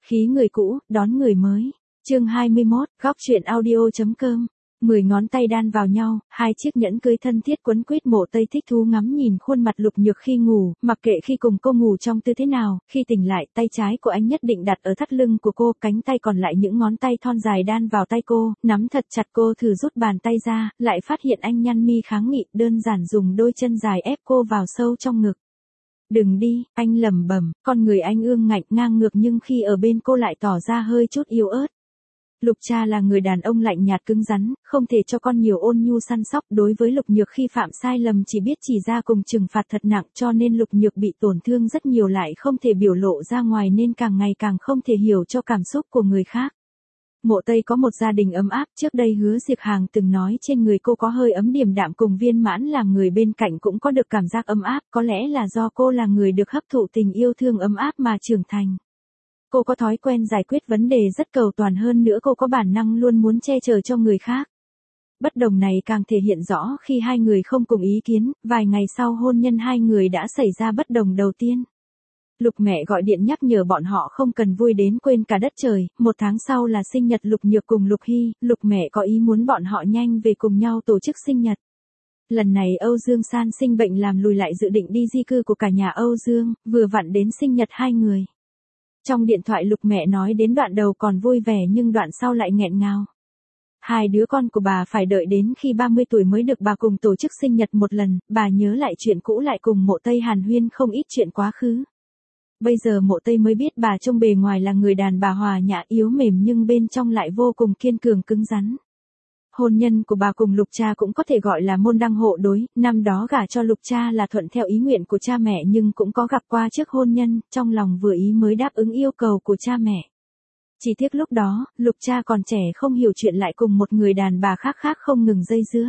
Khí người cũ, đón người mới. Chương 21, góc truyện audio.com. 10 ngón tay đan vào nhau, hai chiếc nhẫn cưới thân thiết quấn quýt. Mộ Tây thích thú ngắm nhìn khuôn mặt Lục Nhược khi ngủ, mặc kệ khi cùng cô ngủ trong tư thế nào, khi tỉnh lại, tay trái của anh nhất định đặt ở thắt lưng của cô, cánh tay còn lại những ngón tay thon dài đan vào tay cô, nắm thật chặt. Cô thử rút bàn tay ra, lại phát hiện anh nhăn mi kháng nghị, đơn giản dùng đôi chân dài ép cô vào sâu trong ngực. Đừng đi, anh lẩm bẩm, con người anh ương ngạnh ngang ngược nhưng khi ở bên cô lại tỏ ra hơi chút yếu ớt. Lục Cha là người đàn ông lạnh nhạt cứng rắn, không thể cho con nhiều ôn nhu săn sóc. Đối với Lục Nhược khi phạm sai lầm chỉ biết chỉ ra cùng trừng phạt thật nặng, cho nên Lục Nhược bị tổn thương rất nhiều lại không thể biểu lộ ra ngoài nên càng ngày càng không thể hiểu cho cảm xúc của người khác. Mộ Tây có một gia đình ấm áp, trước đây Hứa Diệp Hàng từng nói trên người cô có hơi ấm điềm đạm cùng Viên Mãn làm người bên cạnh cũng có được cảm giác ấm áp, có lẽ là do cô là người được hấp thụ tình yêu thương ấm áp mà trưởng thành. Cô có thói quen giải quyết vấn đề rất cầu toàn, hơn nữa cô có bản năng luôn muốn che chở cho người khác. Bất đồng này càng thể hiện rõ khi hai người không cùng ý kiến, vài ngày sau hôn nhân hai người đã xảy ra bất đồng đầu tiên. Lục mẹ gọi điện nhắc nhở bọn họ không cần vui đến quên cả đất trời, 1 tháng sau là sinh nhật Lục Nhược cùng Lục Hy, Lục mẹ có ý muốn bọn họ nhanh về cùng nhau tổ chức sinh nhật. Lần này Âu Dương San sinh bệnh làm lùi lại dự định đi di cư của cả nhà Âu Dương, vừa vặn đến sinh nhật hai người. Trong điện thoại Lục mẹ nói đến đoạn đầu còn vui vẻ nhưng đoạn sau lại nghẹn ngào. Hai đứa con của bà phải đợi đến khi 30 tuổi mới được bà cùng tổ chức sinh nhật một lần, bà nhớ lại chuyện cũ lại cùng Mộ Tây hàn huyên không ít chuyện quá khứ. Bây giờ Mộ Tây mới biết bà trông bề ngoài là người đàn bà hòa nhã yếu mềm nhưng bên trong lại vô cùng kiên cường cứng rắn. Hôn nhân của bà cùng Lục Cha cũng có thể gọi là môn đăng hộ đối, năm đó gả cho Lục Cha là thuận theo ý nguyện của cha mẹ nhưng cũng có gặp qua trước hôn nhân, trong lòng vừa ý mới đáp ứng yêu cầu của cha mẹ. Chỉ tiếc lúc đó, Lục Cha còn trẻ không hiểu chuyện lại cùng một người đàn bà khác không ngừng dây dưa.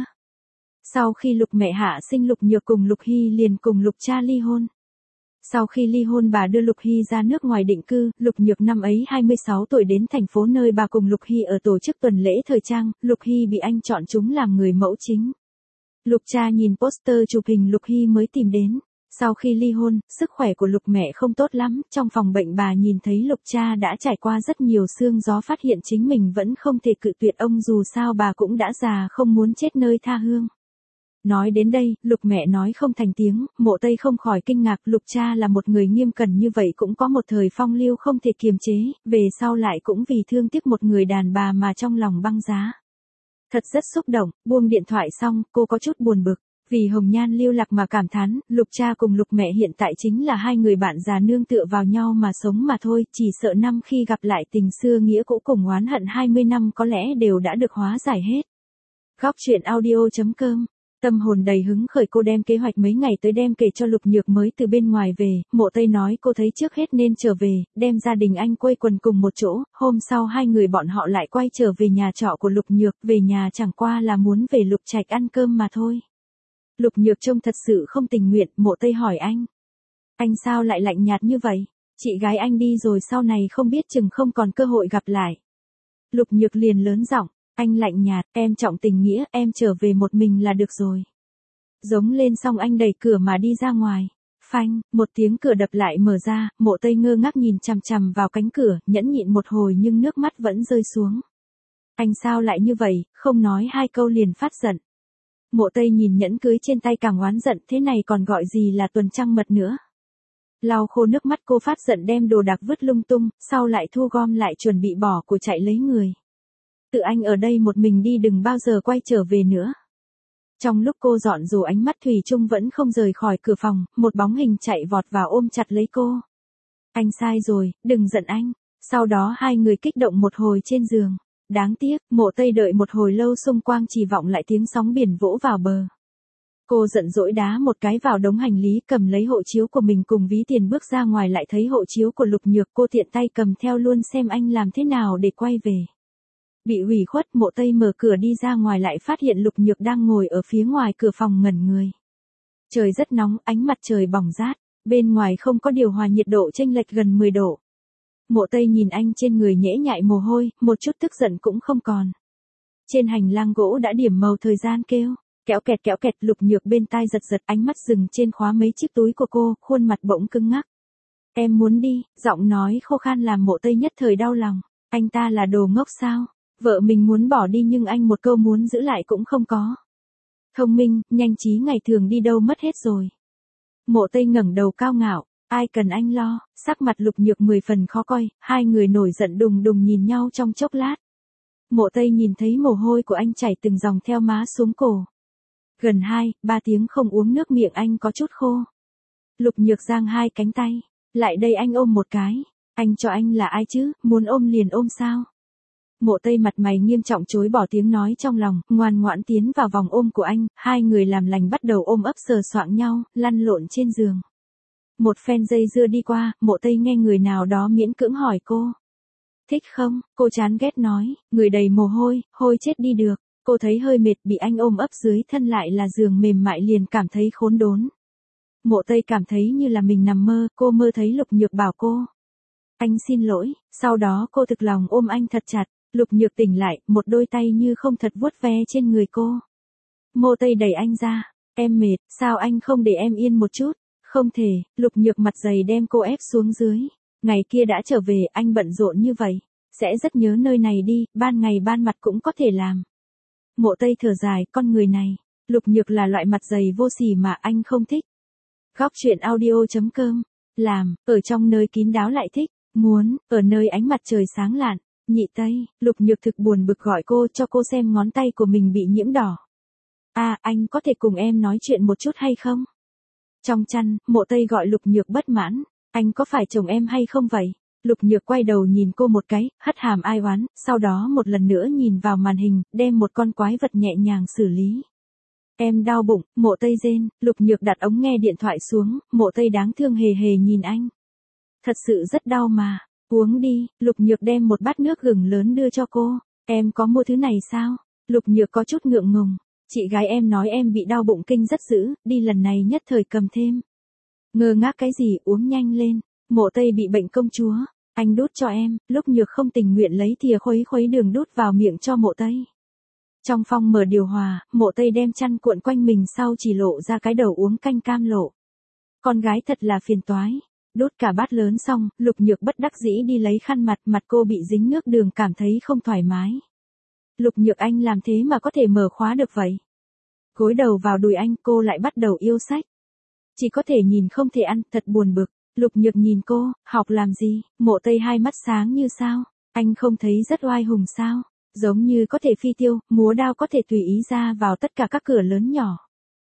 Sau khi Lục mẹ hạ sinh Lục Nhược cùng Lục Hy liền cùng Lục Cha ly hôn. Sau khi ly hôn bà đưa Lục Hy ra nước ngoài định cư, Lục Nhược năm ấy 26 tuổi đến thành phố nơi bà cùng Lục Hy ở tổ chức tuần lễ thời trang, Lục Hy bị anh chọn chúng làm người mẫu chính. Lục Cha nhìn poster chụp hình Lục Hy mới tìm đến. Sau khi ly hôn, sức khỏe của Lục mẹ không tốt lắm, trong phòng bệnh bà nhìn thấy Lục Cha đã trải qua rất nhiều sương gió, phát hiện chính mình vẫn không thể cự tuyệt ông dù sao bà cũng đã già không muốn chết nơi tha hương. Nói đến đây, Lục mẹ nói không thành tiếng, Mộ Tây không khỏi kinh ngạc, Lục Cha là một người nghiêm cẩn như vậy cũng có một thời phong lưu không thể kiềm chế, về sau lại cũng vì thương tiếc một người đàn bà mà trong lòng băng giá. Thật rất xúc động, buông điện thoại xong, cô có chút buồn bực, vì hồng nhan lưu lạc mà cảm thán, Lục Cha cùng Lục mẹ hiện tại chính là hai người bạn già nương tựa vào nhau mà sống mà thôi, chỉ sợ năm khi gặp lại tình xưa nghĩa cũ cùng oán hận 20 năm có lẽ đều đã được hóa giải hết. Góc truyện audio.com. Tâm hồn đầy hứng khởi cô đem kế hoạch mấy ngày tới đem kể cho Lục Nhược mới từ bên ngoài về, Mộ Tây nói cô thấy trước hết nên trở về, đem gia đình anh quây quần cùng một chỗ, hôm sau hai người bọn họ lại quay trở về nhà trọ của Lục Nhược, về nhà chẳng qua là muốn về Lục Trạch ăn cơm mà thôi. Lục Nhược trông thật sự không tình nguyện, Mộ Tây hỏi anh sao lại lạnh nhạt như vậy, chị gái anh đi rồi sau này không biết chừng không còn cơ hội gặp lại. Lục Nhược liền lớn giọng. Anh lạnh nhạt, em trọng tình nghĩa, em trở về một mình là được rồi. Giống lên xong anh đẩy cửa mà đi ra ngoài. Phanh, một tiếng cửa đập lại mở ra, Mộ Tây ngơ ngác nhìn chằm chằm vào cánh cửa, nhẫn nhịn một hồi nhưng nước mắt vẫn rơi xuống. Anh sao lại như vậy, không nói hai câu liền phát giận. Mộ Tây nhìn nhẫn cưới trên tay càng oán giận, thế này còn gọi gì là tuần trăng mật nữa. Lau khô nước mắt cô phát giận đem đồ đạc vứt lung tung, sau lại thu gom lại chuẩn bị bỏ của chạy lấy người. Tự anh ở đây một mình đi đừng bao giờ quay trở về nữa. Trong lúc cô dọn dù ánh mắt thủy chung vẫn không rời khỏi cửa phòng, một bóng hình chạy vọt vào ôm chặt lấy cô. Anh sai rồi, đừng giận anh. Sau đó hai người kích động một hồi trên giường. Đáng tiếc, Mộ Tây đợi một hồi lâu xung quanh chỉ vọng lại tiếng sóng biển vỗ vào bờ. Cô giận dỗi đá một cái vào đống hành lý, cầm lấy hộ chiếu của mình cùng ví tiền bước ra ngoài, lại thấy hộ chiếu của Lục Nhược, cô tiện tay cầm theo luôn xem anh làm thế nào để quay về. Bị hủy khuất, Mộ Tây mở cửa đi ra ngoài lại phát hiện Lục Nhược đang ngồi ở phía ngoài cửa phòng ngẩn người. Trời rất nóng, ánh mặt trời bỏng rát, bên ngoài không có điều hòa, nhiệt độ chênh lệch gần 10 độ. Mộ Tây nhìn anh trên người nhễ nhại mồ hôi, một chút tức giận cũng không còn. Trên hành lang gỗ đã điểm màu thời gian kêu, kéo kẹt, Lục Nhược bên tai giật, ánh mắt dừng trên khóa mấy chiếc túi của cô, khuôn mặt bỗng cứng ngắc. Em muốn đi, giọng nói khô khan làm Mộ Tây nhất thời đau lòng. Anh ta là đồ ngốc sao? Vợ mình muốn bỏ đi nhưng anh một câu muốn giữ lại cũng không có. Thông minh, nhanh trí ngày thường đi đâu mất hết rồi. Mộ Tây ngẩng đầu cao ngạo, ai cần anh lo, sắc mặt Lục Nhược 10 phần khó coi, hai người nổi giận đùng đùng nhìn nhau trong chốc lát. Mộ Tây nhìn thấy mồ hôi của anh chảy từng dòng theo má xuống cổ. Gần 2-3 tiếng không uống nước miệng anh có chút khô. Lục Nhược giang hai cánh tay, lại đây anh ôm một cái. Anh cho anh là ai chứ, muốn ôm liền ôm sao? Mộ Tây mặt mày nghiêm trọng chối bỏ tiếng nói trong lòng, ngoan ngoãn tiến vào vòng ôm của anh, hai người làm lành bắt đầu ôm ấp sờ soạng nhau, lăn lộn trên giường. Một phen dây dưa đi qua, Mộ Tây nghe người nào đó miễn cưỡng hỏi cô. Thích không? Cô chán ghét nói, người đầy mồ hôi, hôi chết đi được. Cô thấy hơi mệt bị anh ôm ấp dưới thân lại là giường mềm mại liền cảm thấy khốn đốn. Mộ Tây cảm thấy như là mình nằm mơ, cô mơ thấy Lục Nhược bảo cô. Anh xin lỗi, sau đó cô thực lòng ôm anh thật chặt. Lục Nhược tỉnh lại, một đôi tay như không thật vuốt ve trên người cô. Mộ Tây đẩy anh ra, em mệt, sao anh không để em yên một chút? Không thể, Lục Nhược mặt dày đem cô ép xuống dưới. Ngày kia đã trở về, anh bận rộn như vậy, sẽ rất nhớ nơi này đi, ban ngày ban mặt cũng có thể làm. Mộ Tây thở dài, con người này, Lục Nhược là loại mặt dày vô sỉ mà anh không thích. Góc truyện audio.com, làm, ở trong nơi kín đáo lại thích, muốn, ở nơi ánh mặt trời sáng lạn. Nhị Tây, Lục Nhược thực buồn bực gọi cô cho cô xem ngón tay của mình bị nhiễm đỏ. Anh có thể cùng em nói chuyện một chút hay không? Trong chăn, Mộ Tây gọi Lục Nhược bất mãn, anh có phải chồng em hay không vậy? Lục Nhược quay đầu nhìn cô một cái, hất hàm ai oán, sau đó một lần nữa nhìn vào màn hình, đem một con quái vật nhẹ nhàng xử lý. Em đau bụng, Mộ Tây rên, Lục Nhược đặt ống nghe điện thoại xuống, Mộ Tây đáng thương hề hề nhìn anh. Thật sự rất đau mà, uống đi, Lục Nhược đem một bát nước gừng lớn đưa cho cô. Em có mua thứ này sao? Lục Nhược có chút ngượng ngùng, chị gái em nói em bị đau bụng kinh rất dữ, đi lần này nhất thời cầm thêm. Ngơ ngác cái gì, uống nhanh lên. Mộ Tây bị bệnh công chúa, anh đút cho em. Lúc Nhược không tình nguyện lấy thìa khuấy khuấy đường đút vào miệng cho Mộ Tây. Trong phòng mở điều hòa, Mộ Tây đem chăn cuộn quanh mình sau chỉ lộ ra cái đầu uống canh cam lộ. Con gái thật là phiền toái. Đút cả bát lớn xong, Lục Nhược bất đắc dĩ đi lấy khăn mặt cô bị dính nước đường cảm thấy không thoải mái. Lục Nhược anh làm thế mà có thể mở khóa được vậy? Gối đầu vào đùi anh, cô lại bắt đầu yêu sách. Chỉ có thể nhìn không thể ăn, thật buồn bực. Lục Nhược nhìn cô, học làm gì? Mộ Tây hai mắt sáng như sao? Anh không thấy rất oai hùng sao? Giống như có thể phi tiêu, múa đao có thể tùy ý ra vào tất cả các cửa lớn nhỏ.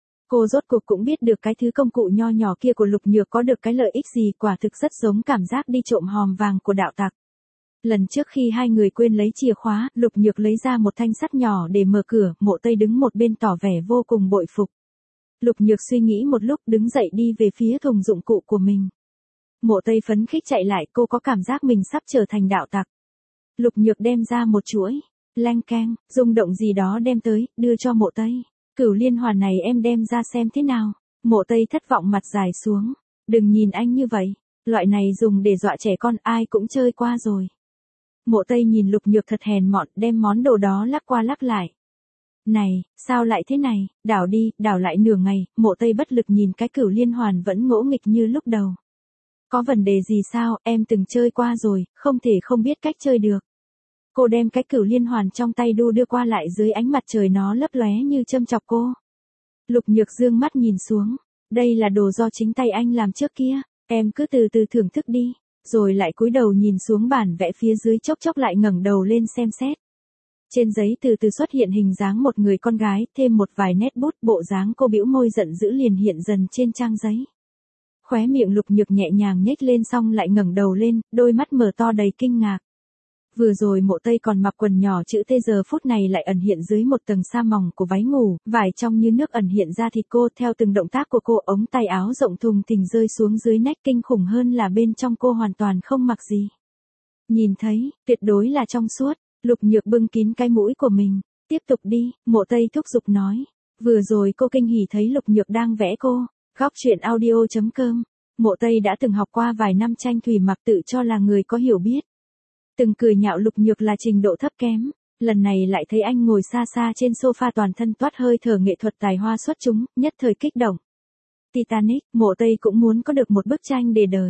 Cô rốt cuộc cũng biết được cái thứ công cụ nho nhỏ kia của Lục Nhược có được cái lợi ích gì, quả thực rất giống cảm giác đi trộm hòm vàng của đạo tặc. Lần trước khi hai người quên lấy chìa khóa, Lục Nhược lấy ra một thanh sắt nhỏ để mở cửa, Mộ Tây đứng một bên tỏ vẻ vô cùng bội phục. Lục Nhược suy nghĩ một lúc đứng dậy đi về phía thùng dụng cụ của mình. Mộ Tây phấn khích chạy lại, cô có cảm giác mình sắp trở thành đạo tặc. Lục Nhược đem ra một chuỗi, leng keng, rung động gì đó đem tới, đưa cho Mộ Tây. Cửu liên hoàn này em đem ra xem thế nào. Mộ Tây thất vọng mặt dài xuống. Đừng nhìn anh như vậy, loại này dùng để dọa trẻ con ai cũng chơi qua rồi. Mộ Tây nhìn Lục Nhược thật hèn mọn, đem món đồ đó lắc qua lắc lại. Này, sao lại thế này, đảo đi, đảo lại nửa ngày, Mộ Tây bất lực nhìn cái cửu liên hoàn vẫn ngỗ nghịch như lúc đầu. Có vấn đề gì sao, em từng chơi qua rồi, không thể không biết cách chơi được. Cô đem cái cửu liên hoàn trong tay đưa qua lại dưới ánh mặt trời nó lấp lóe như châm chọc cô. Lục Nhược dương mắt nhìn xuống, đây là đồ do chính tay anh làm trước kia, em cứ từ từ thưởng thức đi, rồi lại cúi đầu nhìn xuống bản vẽ phía dưới chốc chốc lại ngẩng đầu lên xem xét. Trên giấy từ từ xuất hiện hình dáng một người con gái, thêm một vài nét bút, bộ dáng cô bĩu môi giận dữ liền hiện dần trên trang giấy. Khóe miệng Lục Nhược nhẹ nhàng nhếch lên xong lại ngẩng đầu lên, đôi mắt mở to đầy kinh ngạc. Vừa rồi Mộ Tây còn mặc quần nhỏ chữ T, giờ phút này lại ẩn hiện dưới một tầng sa mỏng của váy ngủ, vải trong như nước ẩn hiện ra thịt cô, theo từng động tác của cô ống tay áo rộng thùng thình rơi xuống dưới nách, kinh khủng hơn là bên trong cô hoàn toàn không mặc gì. Nhìn thấy, tuyệt đối là trong suốt. Lục Nhược bưng kín cái mũi của mình. Tiếp tục đi, Mộ Tây thúc giục nói. Vừa rồi cô kinh hỉ thấy Lục Nhược đang vẽ cô. Góc truyện audio.com. Mộ Tây đã từng học qua vài năm tranh thủy mặc, tự cho là người có hiểu biết. Từng cười nhạo Lục Nhược là trình độ thấp kém. Lần này lại thấy anh ngồi xa xa trên sofa toàn thân toát hơi thở nghệ thuật tài hoa xuất chúng, nhất thời kích động. Titanic, Mộ Tây cũng muốn có được một bức tranh để đời.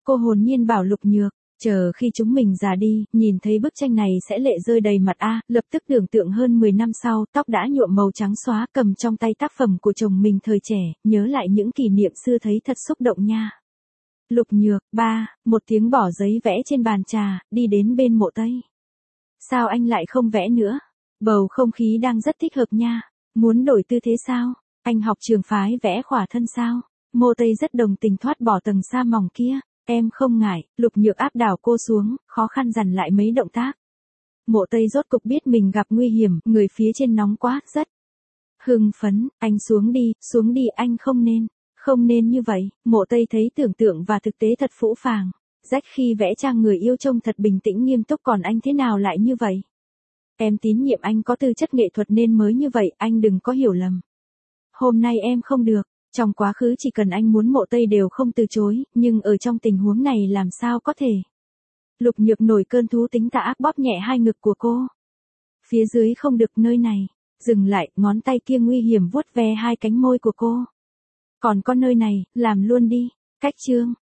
Cô hồn nhiên bảo Lục Nhược, chờ khi chúng mình già đi, nhìn thấy bức tranh này sẽ lệ rơi đầy mặt a. Lập tức tưởng tượng hơn 10 năm sau, tóc đã nhuộm màu trắng xóa, cầm trong tay tác phẩm của chồng mình thời trẻ, nhớ lại những kỷ niệm xưa thấy thật xúc động nha. Lục Nhược, ba, một tiếng bỏ giấy vẽ trên bàn trà, đi đến bên Mộ Tây. Sao anh lại không vẽ nữa? Bầu không khí đang rất thích hợp nha. Muốn đổi tư thế sao? Anh học trường phái vẽ khỏa thân sao? Mộ Tây rất đồng tình thoát bỏ tầng sa mỏng kia. Em không ngại. Lục Nhược áp đảo cô xuống, khó khăn dằn lại mấy động tác. Mộ Tây rốt cục biết mình gặp nguy hiểm, người phía trên nóng quá, rất hưng phấn. Anh xuống đi, anh không nên như vậy. Mộ Tây thấy tưởng tượng và thực tế thật phũ phàng. Rách khi vẽ trang người yêu trông thật bình tĩnh nghiêm túc, còn anh thế nào lại như vậy? Em tín nhiệm anh có tư chất nghệ thuật nên mới như vậy, anh đừng có hiểu lầm. Hôm nay em không được, trong quá khứ chỉ cần anh muốn Mộ Tây đều không từ chối, nhưng ở trong tình huống này làm sao có thể. Lục Nhược nổi cơn thú tính tà ác bóp nhẹ hai ngực của cô. Phía dưới không được, nơi này. Dừng lại, ngón tay kia nguy hiểm vuốt ve hai cánh môi của cô. Còn có nơi này, làm luôn đi. Cách chương.